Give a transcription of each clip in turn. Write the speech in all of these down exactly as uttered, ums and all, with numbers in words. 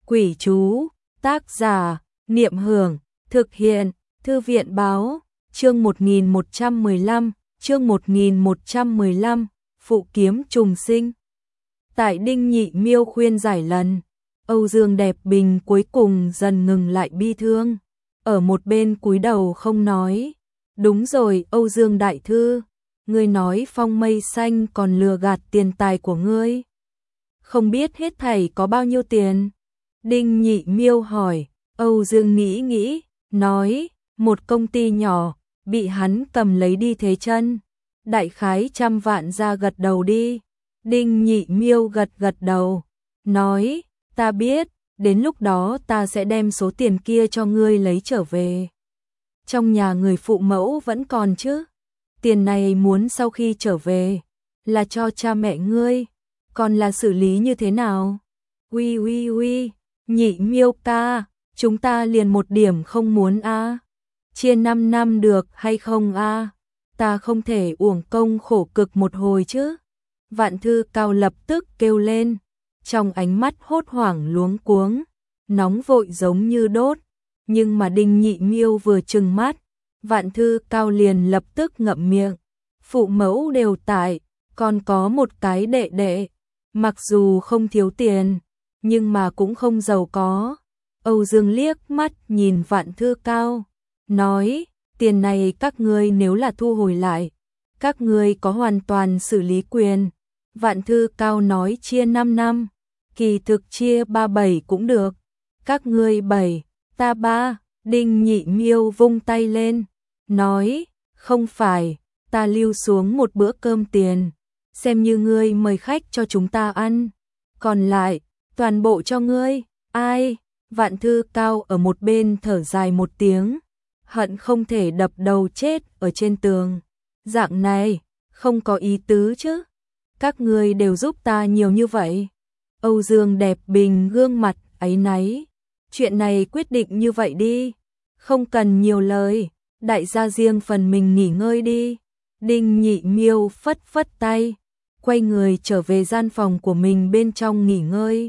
Quỷ chú, tác giả, Niệm Hưởng, thực hiện, Thư viện báo, chương một nghìn một trăm mười lăm, chương một nghìn một trăm mười lăm, phụ kiếm trùng sinh. Tại Đinh Nhị Miêu khuyên giải lần, Âu Dương Đẹp Bình cuối cùng dần ngừng lại bi thương, ở một bên cúi đầu không nói. Đúng rồi, Âu Dương đại thư, ngươi nói phong mây xanh còn lừa gạt tiền tài của ngươi. Không biết hết thảy có bao nhiêu tiền? Đinh Nhị Miêu hỏi. Âu Dương nghĩ nghĩ, nói, một công ty nhỏ, bị hắn cầm lấy đi thế chân. Đại khái trăm vạn, ra gật đầu đi. Đinh Nhị Miêu gật gật đầu, nói, ta biết, đến lúc đó ta sẽ đem số tiền kia cho ngươi lấy trở về. Trong nhà người phụ mẫu vẫn còn chứ? Tiền này muốn sau khi trở về, là cho cha mẹ ngươi, còn là xử lý như thế nào? Ui ui ui, Nhị Miêu ca, chúng ta liền một điểm không muốn a. À. Chia năm năm được hay không a? À? Ta không thể uổng công khổ cực một hồi chứ. Vạn Thư Cao lập tức kêu lên, trong ánh mắt hốt hoảng luống cuống, nóng vội giống như đốt. Nhưng mà Đinh Nhị Miêu vừa trừng mắt, Vạn Thư Cao liền lập tức ngậm miệng. Phụ mẫu đều tại, còn có một cái đệ đệ, mặc dù không thiếu tiền, nhưng mà cũng không giàu có. Âu Dương liếc mắt nhìn Vạn Thư Cao, nói, tiền này các ngươi nếu là thu hồi lại, các ngươi có hoàn toàn xử lý quyền. Vạn Thư Cao nói chia năm năm, kỳ thực chia ba bảy cũng được. Các ngươi bảy, ta ba. Đinh Nhị Miêu vung tay lên, nói, không phải, ta lưu xuống một bữa cơm tiền, xem như ngươi mời khách cho chúng ta ăn, còn lại, toàn bộ cho ngươi. Ai? Vạn Thư Cao ở một bên thở dài một tiếng, hận không thể đập đầu chết ở trên tường. Dạng này, không có ý tứ chứ. Các ngươi đều giúp ta nhiều như vậy. Âu Dương Đẹp Bình gương mặt áy náy. Chuyện này quyết định như vậy đi. Không cần nhiều lời, đại gia riêng phần mình nghỉ ngơi đi. Đinh Nhị Miêu phất phất tay, quay người trở về gian phòng của mình bên trong nghỉ ngơi.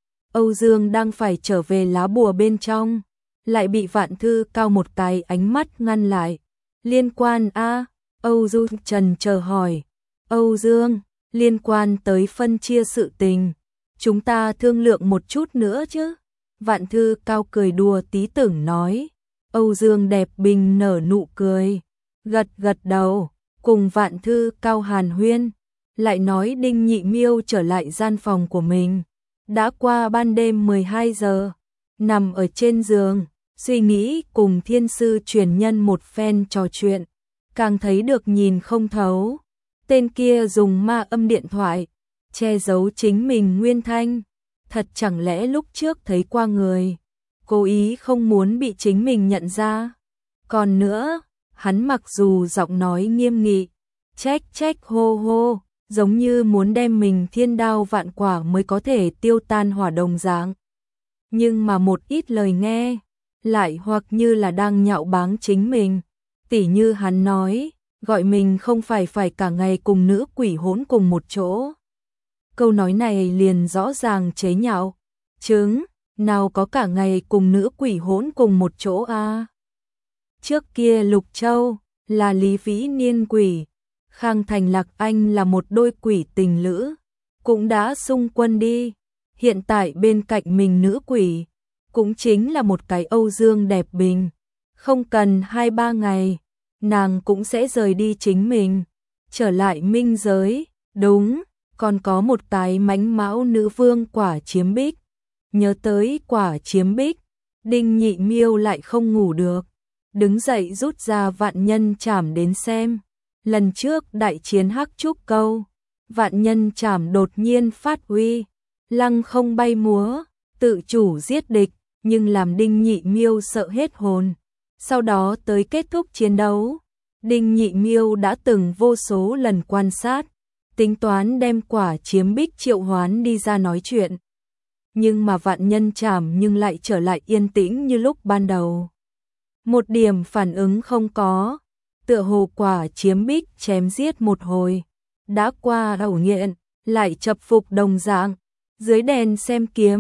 Âu Dương đang phải trở về lá bùa bên trong, lại bị Vạn Thư Cao một cái ánh mắt ngăn lại. Liên quan a? À? Âu Dương trần chờ hỏi. Âu Dương, liên quan tới phân chia sự tình, chúng ta thương lượng một chút nữa chứ? Vạn Thư Cao cười đùa tí tưởng nói. Âu Dương Đẹp Bình nở nụ cười, gật gật đầu, cùng Vạn Thư Cao hàn huyên, lại nói Đinh Nhị Miêu trở lại gian phòng của mình. Đã qua ban đêm mười hai giờ, nằm ở trên giường, suy nghĩ cùng thiên sư truyền nhân một phen trò chuyện, càng thấy được nhìn không thấu. Tên kia dùng ma âm điện thoại, che giấu chính mình nguyên thanh, thật chẳng lẽ lúc trước thấy qua người, cố ý không muốn bị chính mình nhận ra. Còn nữa, hắn mặc dù giọng nói nghiêm nghị, trách trách hô hô, giống như muốn đem mình thiên đao vạn quả mới có thể tiêu tan hỏa đồng dạng. Nhưng mà một ít lời nghe, lại hoặc như là đang nhạo báng chính mình. Tỉ như hắn nói, gọi mình không phải phải cả ngày cùng nữ quỷ hỗn cùng một chỗ. Câu nói này liền rõ ràng chế nhạo. Chứng, nào có cả ngày cùng nữ quỷ hỗn cùng một chỗ a? À? Trước kia Lục Châu là Lý Vĩ Niên quỷ, Khang Thành Lạc Anh là một đôi quỷ tình lữ, cũng đã xung quân đi. Hiện tại bên cạnh mình nữ quỷ, cũng chính là một cái Âu Dương Đẹp Bình. Không cần hai ba ngày, nàng cũng sẽ rời đi chính mình, trở lại minh giới. Đúng, còn có một cái mãnh mão nữ vương Quả Chiếm Bích. Nhớ tới Quả Chiếm Bích, Đinh Nhị Miêu lại không ngủ được, đứng dậy rút ra vạn nhân trảm đến xem. Lần trước đại chiến Hắc Trúc Câu, vạn nhân trảm đột nhiên phát huy, lăng không bay múa, tự chủ giết địch, nhưng làm Đinh Nhị Miêu sợ hết hồn. Sau đó tới kết thúc chiến đấu, Đinh Nhị Miêu đã từng vô số lần quan sát, tính toán đem Quả Chiếm Bích triệu hoán đi ra nói chuyện. Nhưng mà vạn nhân trảm nhưng lại trở lại yên tĩnh như lúc ban đầu. Một điểm phản ứng không có, tựa hồ Quả Chiếm Bích chém giết một hồi, đã qua đầu nghiện, lại chập phục đồng dạng. Dưới đèn xem kiếm,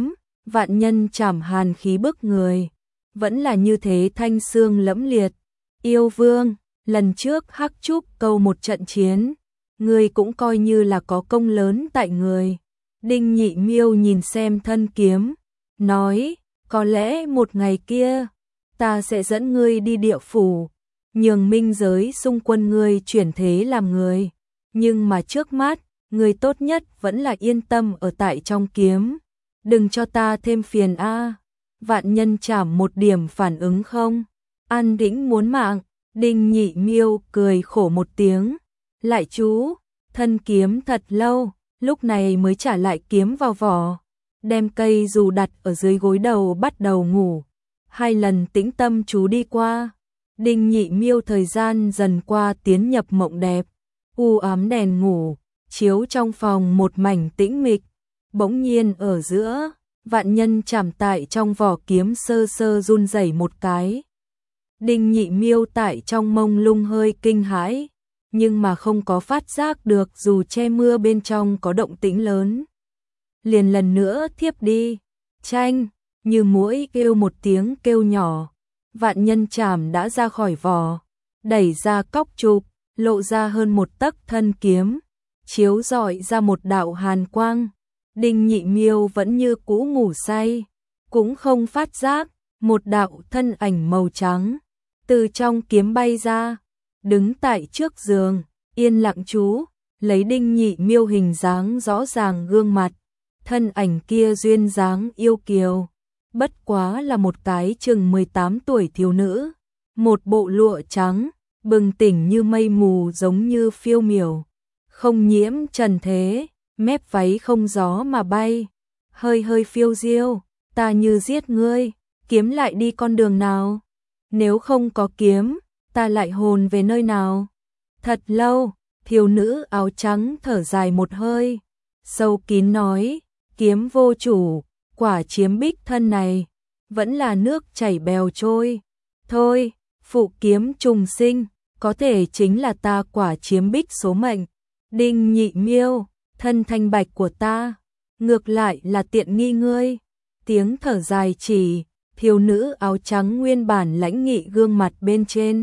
Vạn nhân chảm hàn khí bức người, vẫn là như thế thanh xương lẫm liệt. Yêu vương, lần trước Hắc Trúc Câu một trận chiến, người cũng coi như là có công lớn tại người. Đinh Nhị Miêu nhìn xem thân kiếm, nói, có lẽ một ngày kia, ta sẽ dẫn ngươi đi địa phủ, nhường minh giới xung quân ngươi chuyển thế làm người. Nhưng mà trước mắt, người tốt nhất vẫn là yên tâm ở tại trong kiếm. Đừng cho ta thêm phiền a. Vạn nhân chảm một điểm phản ứng không. An Đĩnh muốn mạng. Đinh Nhị Miêu cười khổ một tiếng. Lại chú, thân kiếm thật lâu, lúc này mới trả lại kiếm vào vỏ. Đem cây dù đặt ở dưới gối đầu bắt đầu ngủ. Hai lần tĩnh tâm chú đi qua. Đinh Nhị Miêu thời gian dần qua tiến nhập mộng đẹp. U ám đèn ngủ, chiếu trong phòng một mảnh tĩnh mịch. Bỗng nhiên ở giữa, vạn nhân chảm tại trong vỏ kiếm sơ sơ run rẩy một cái. Đinh Nhị Miêu tại trong mông lung hơi kinh hãi, nhưng mà không có phát giác được dù che mưa bên trong có động tĩnh lớn. Liền lần nữa thiếp đi, chanh, như muỗi kêu một tiếng kêu nhỏ. Vạn nhân chảm đã ra khỏi vỏ, đẩy ra cóc trục, lộ ra hơn một tấc thân kiếm, chiếu rọi ra một đạo hàn quang. Đinh Nhị Miêu vẫn như cũ ngủ say, cũng không phát giác, một đạo thân ảnh màu trắng từ trong kiếm bay ra, đứng tại trước giường, yên lặng chú, lấy Đinh Nhị Miêu hình dáng rõ ràng gương mặt. Thân ảnh kia duyên dáng yêu kiều, bất quá là một cái chừng mười tám tuổi thiếu nữ, một bộ lụa trắng, bừng tỉnh như mây mù giống như phiêu miểu, không nhiễm trần thế, mép váy không gió mà bay, hơi hơi phiêu diêu, ta như giết ngươi, kiếm lại đi con đường nào? Nếu không có kiếm, ta lại hồn về nơi nào? Thật lâu, thiếu nữ áo trắng thở dài một hơi, sâu kín nói, kiếm vô chủ, quả chiếm bích thân này, vẫn là nước chảy bèo trôi. Thôi, phụ kiếm trùng sinh, có thể chính là ta quả chiếm bích số mệnh. Đinh Nhị Miêu, thân thanh bạch của ta, ngược lại là tiện nghi ngươi. Tiếng thở dài chỉ, thiếu nữ áo trắng nguyên bản lãnh nghị gương mặt bên trên.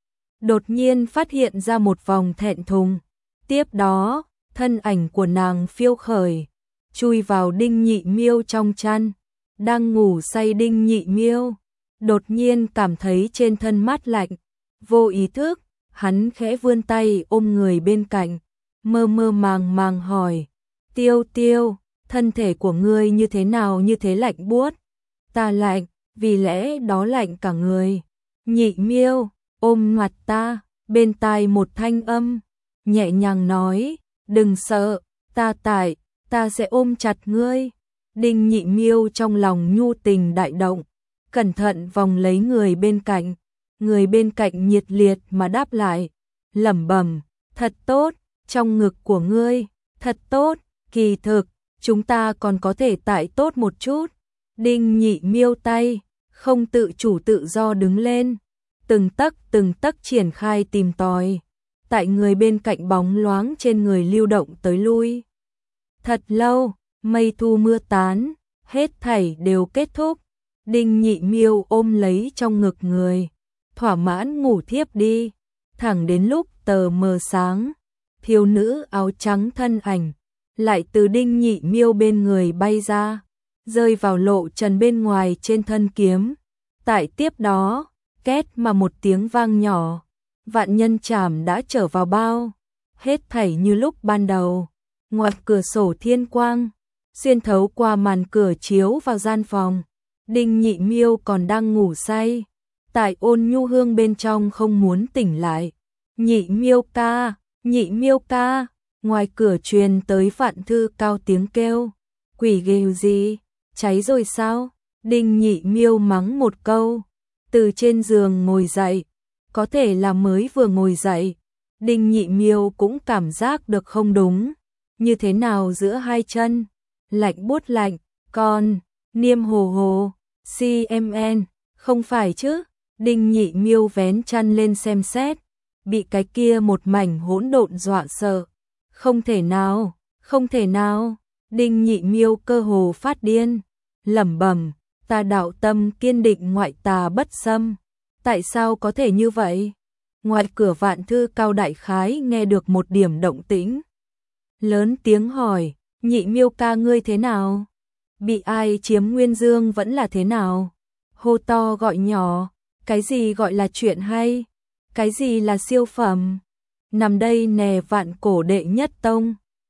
Đột nhiên phát hiện ra một vòng thẹn thùng. Tiếp đó, thân ảnh của nàng phiêu khởi, chui vào Đinh Nhị Miêu trong chăn. Đang ngủ say Đinh Nhị Miêu, đột nhiên cảm thấy trên thân mát lạnh. Vô ý thức, hắn khẽ vươn tay ôm người bên cạnh, mơ mơ màng màng hỏi, Tiêu Tiêu, thân thể của ngươi như thế nào như thế lạnh buốt? Ta lạnh, vì lẽ đó lạnh cả người. Nhị Miêu, ôm mặt ta, bên tai một thanh âm, nhẹ nhàng nói, đừng sợ, ta tại, ta sẽ ôm chặt ngươi. Đinh Nhị Miêu trong lòng nhu tình đại động, cẩn thận vòng lấy người bên cạnh, người bên cạnh nhiệt liệt mà đáp lại, lẩm bẩm, thật tốt, trong ngực của ngươi, thật tốt, kỳ thực, chúng ta còn có thể tại tốt một chút. Đinh Nhị Miêu tay, không tự chủ tự do đứng lên, từng tấc từng tấc triển khai tìm tòi, tại người bên cạnh bóng loáng trên người lưu động tới lui. Thật lâu, mây thu mưa tán, hết thảy đều kết thúc. Đinh Nhị Miêu ôm lấy trong ngực người, thỏa mãn ngủ thiếp đi, thẳng đến lúc tờ mờ sáng, thiếu nữ áo trắng thân ảnh lại từ Đinh Nhị Miêu bên người bay ra, rơi vào lộ trần bên ngoài trên thân kiếm. Tại tiếp đó, két mà một tiếng vang nhỏ, vạn nhân chảm đã trở vào bao, hết thảy như lúc ban đầu. Ngoài cửa sổ thiên quang, xuyên thấu qua màn cửa chiếu vào gian phòng. Đinh Nhị Miêu còn đang ngủ say, tại Ôn Nhu Hương bên trong không muốn tỉnh lại. Nhị Miêu ca, Nhị Miêu ca, ngoài cửa truyền tới Vạn Thư Cao tiếng kêu. Quỷ ghê gì, cháy rồi sao? Đinh Nhị Miêu mắng một câu, từ trên giường ngồi dậy, có thể là mới vừa ngồi dậy. Đinh Nhị Miêu cũng cảm giác được không đúng, như thế nào giữa hai chân, lạnh buốt lạnh, còn niêm hồ hồ, xê em en, không phải chứ? Đinh Nhị Miêu vén chăn lên xem xét, bị cái kia một mảnh hỗn độn dọa sợ. Không thể nào, không thể nào, Đinh Nhị Miêu cơ hồ phát điên, lẩm bẩm, ta đạo tâm kiên định ngoại tà bất xâm. Tại sao có thể như vậy? Ngoài cửa Vạn Thư Cao đại khái nghe được một điểm động tĩnh. Lớn tiếng hỏi, Nhị Miêu ca ngươi thế nào? Bị ai chiếm Nguyên Dương vẫn là thế nào? Hô to gọi nhỏ, cái gì gọi là chuyện hay? Cái gì là siêu phẩm? Nằm đây nè Vạn Cổ đệ nhất tông,